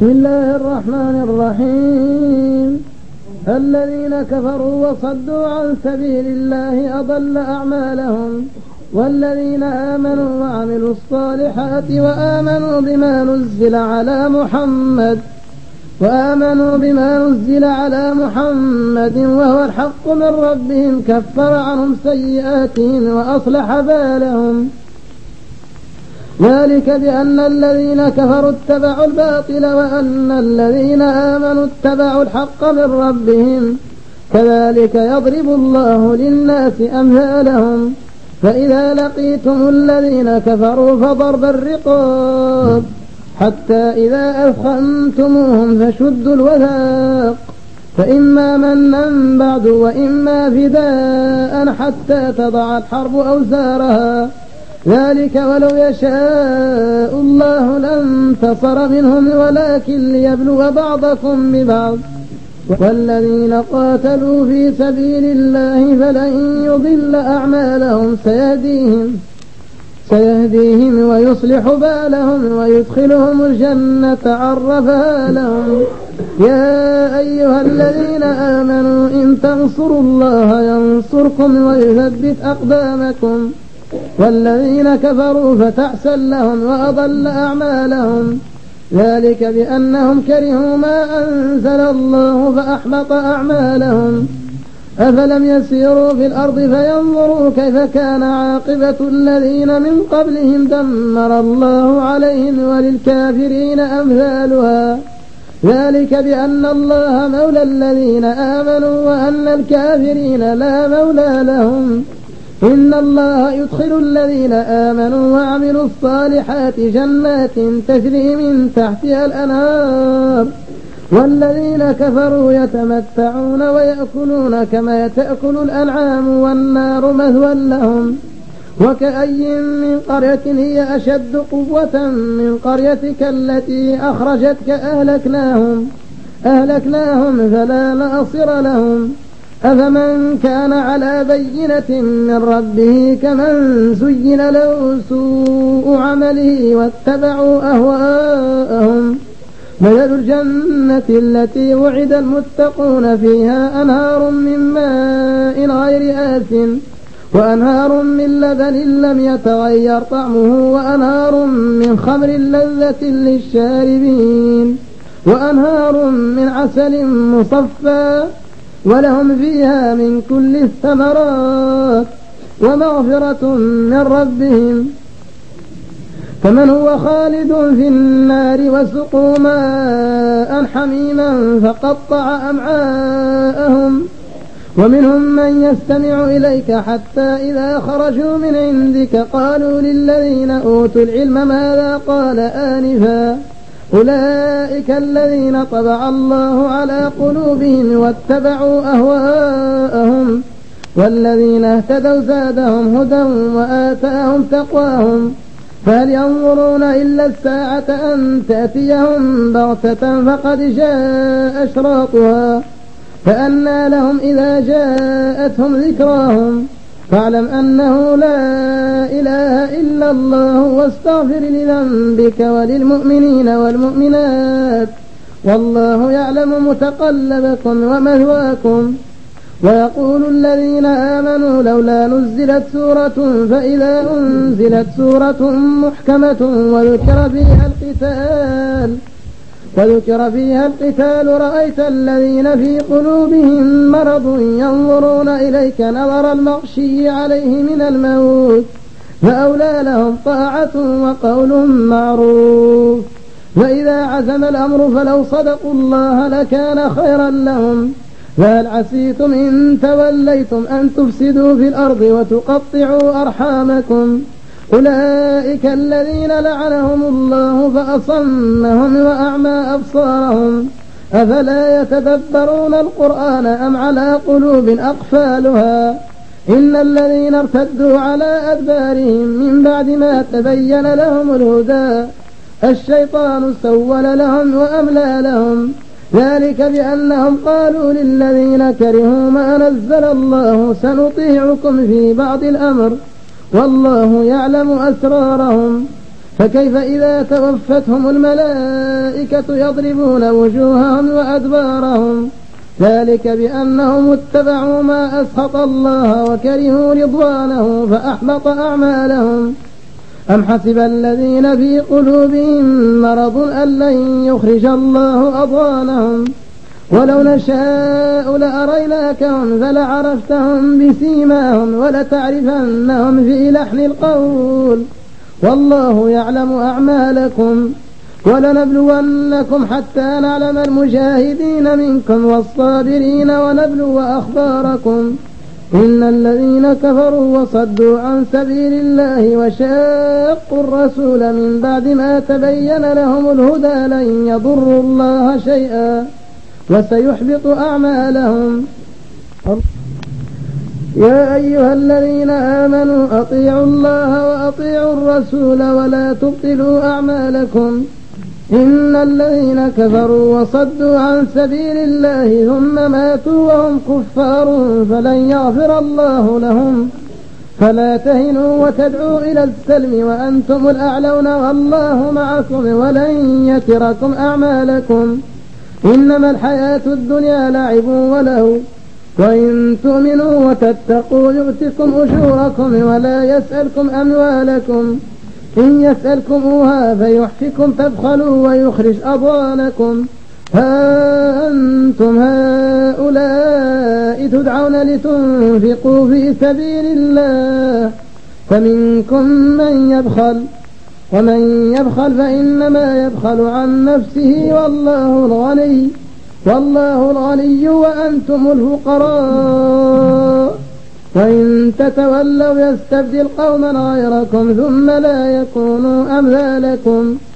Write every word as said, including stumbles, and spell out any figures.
بسم الله الرحمن الرحيم. الذين كفروا وصدوا عن سبيل الله أضل أعمالهم، والذين آمنوا وعملوا الصالحات وآمنوا بما نزل على محمد وآمنوا بما نزل على محمد وهو الحق من ربهم كفر عنهم سيئاتهم وأصلح بالهم. ذلك بأن الذين كفروا اتبعوا الباطل وأن الذين آمنوا اتبعوا الحق من ربهم، كذلك يضرب الله للناس أمثالهم. فإذا لقيتم الذين كفروا فضرب الرقاب حتى إذا أثخنتموهم فشدوا الوثاق، فإما منا بعد وإما فداء حتى تضع الحرب أوزارها، ذلك ولو يشاء الله لانتصر منهم ولكن ليبلو بعضكم ببعض. والذين قاتلوا في سبيل الله فلن يضل أعمالهم سيهديهم سيهديهم ويصلح بالهم ويدخلهم الجنة عرفها لهم. يا أيها الذين آمنوا إن تنصروا الله ينصركم ويثبت أقدامكم. والذين كفروا فتعسا لهم وأضل أعمالهم، ذلك بأنهم كرهوا ما أنزل الله فأحبط أعمالهم. أفلم يسيروا في الأرض فينظروا كيف كان عاقبة الذين من قبلهم دمر الله عليهم وللكافرين أمثالها، ذلك بأن الله مولى الذين آمنوا وأن الكافرين لا مولى لهم. إن الله يدخل الذين آمنوا وعملوا الصالحات جنات تجري من تحتها الأنهار، والذين كفروا يتمتعون ويأكلون كما تأكل الأنعام والنار مثوى لهم. وكأي من قرية هي أشد قوة من قريتك التي أخرجتك أهلكناهم أهلكناهم فلا ناصر لهم. أفمن كان على بينة من ربه كمن زين له سوء عمله واتبعوا أهواءهم. مثل الجنة التي وعد المتقون فيها أنهار من ماء غير آسن وأنهار من لبن لم يتغير طعمه وأنهار من خمر لذة للشاربين وأنهار من عسل مصفى ولهم فيها من كل الثمرات ومغفرة من ربهم. فمن هو خالد في النار وسقوا ماء حميما فقطع أمعاءهم. ومنهم من يستمع إليك حتى إذا خرجوا من عندك قالوا للذين أوتوا العلم ماذا قال آنفا، أولئك الذين طبع الله على قلوبهم واتبعوا أهواءهم. والذين اهتدوا زادهم هدى وآتاهم تقواهم. فهل ينظرون إلا الساعة أن تأتيهم بغتة فقد جاء أشراطها، فأنى لهم إذا جاءتهم ذكراهم. فاعلم أنه لا إله إلا الله واستغفر لذنبك وللمؤمنين والمؤمنات، والله يعلم متقلبكم ومثواكم. ويقول الذين آمنوا لولا نزلت سورة، فإذا أنزلت سورة محكمة وذكر فيها القتال وذكر فيها القتال رأيت الذين في قلوبهم مرض ينظرون إليك نظر المغشي عليه من الموت، فأولى لهم طاعة وقول معروف. وإذا عزم الأمر فلو صدقوا الله لكان خيرا لهم. فهل عسيتم إن توليتم أن تفسدوا في الأرض وتقطعوا أرحامكم؟ أولئك الذين لعنهم الله فأصمهم وأعمى أبصارهم. أفلا يتدبرون القرآن أم على قلوب أقفالها؟ إن الذين ارتدوا على أدبارهم من بعد ما تبين لهم الهدى الشيطان سول لهم وأملى لهم، ذلك بأنهم قالوا للذين كرهوا ما نزل الله سنطيعكم في بعض الأمر والله يعلم أسرارهم. فكيف إذا توفتهم الملائكة يضربون وجوههم وأدبارهم ذلك بأنهم اتبعوا ما أسخط الله وكرهوا رضوانه فأحبط أعمالهم. أم حسب الذين في قلوبهم مرض أن لن يخرج الله أضغانهم ولو نشاء لأريناكهم فلعرفتهم بسيماهم ولتعرفنهم في لحن القول والله يعلم أعمالكم ولنبلونكم حتى نعلم المجاهدين منكم والصابرين ونبلو أخباركم. إن الذين كفروا وصدوا عن سبيل الله وشاقوا الرسول من بعد ما تبين لهم الهدى لن يضروا الله شيئا وسيحبط أعمالهم. يا أيها الذين آمنوا أطيعوا الله وأطيعوا الرسول ولا تبطلوا أعمالكم. إن الذين كفروا وصدوا عن سبيل الله ثم ماتوا وهم كفار فلن يغفر الله لهم فلا تهنوا وتدعوا إلى السلم وأنتم الأعلون والله معكم ولن يتركم أعمالكم. إنما الحياة الدنيا لعب وله وإن تؤمنوا وتتقوا يؤتكم أجوركم ولا يسألكم أموالكم إن يسألكموها فيحفكم تبخلوا ويخرج أضغانكم. ها أنتم هؤلاء تدعون لتنفقوا في سبيل الله فمنكم من يبخل ومن يبخل فإنما يبخل عن نفسه والله الغني والله الغني وأنتم الفقراء وإن تتولوا يستبدل قوما غيركم ثم لا يكونوا أمثالكم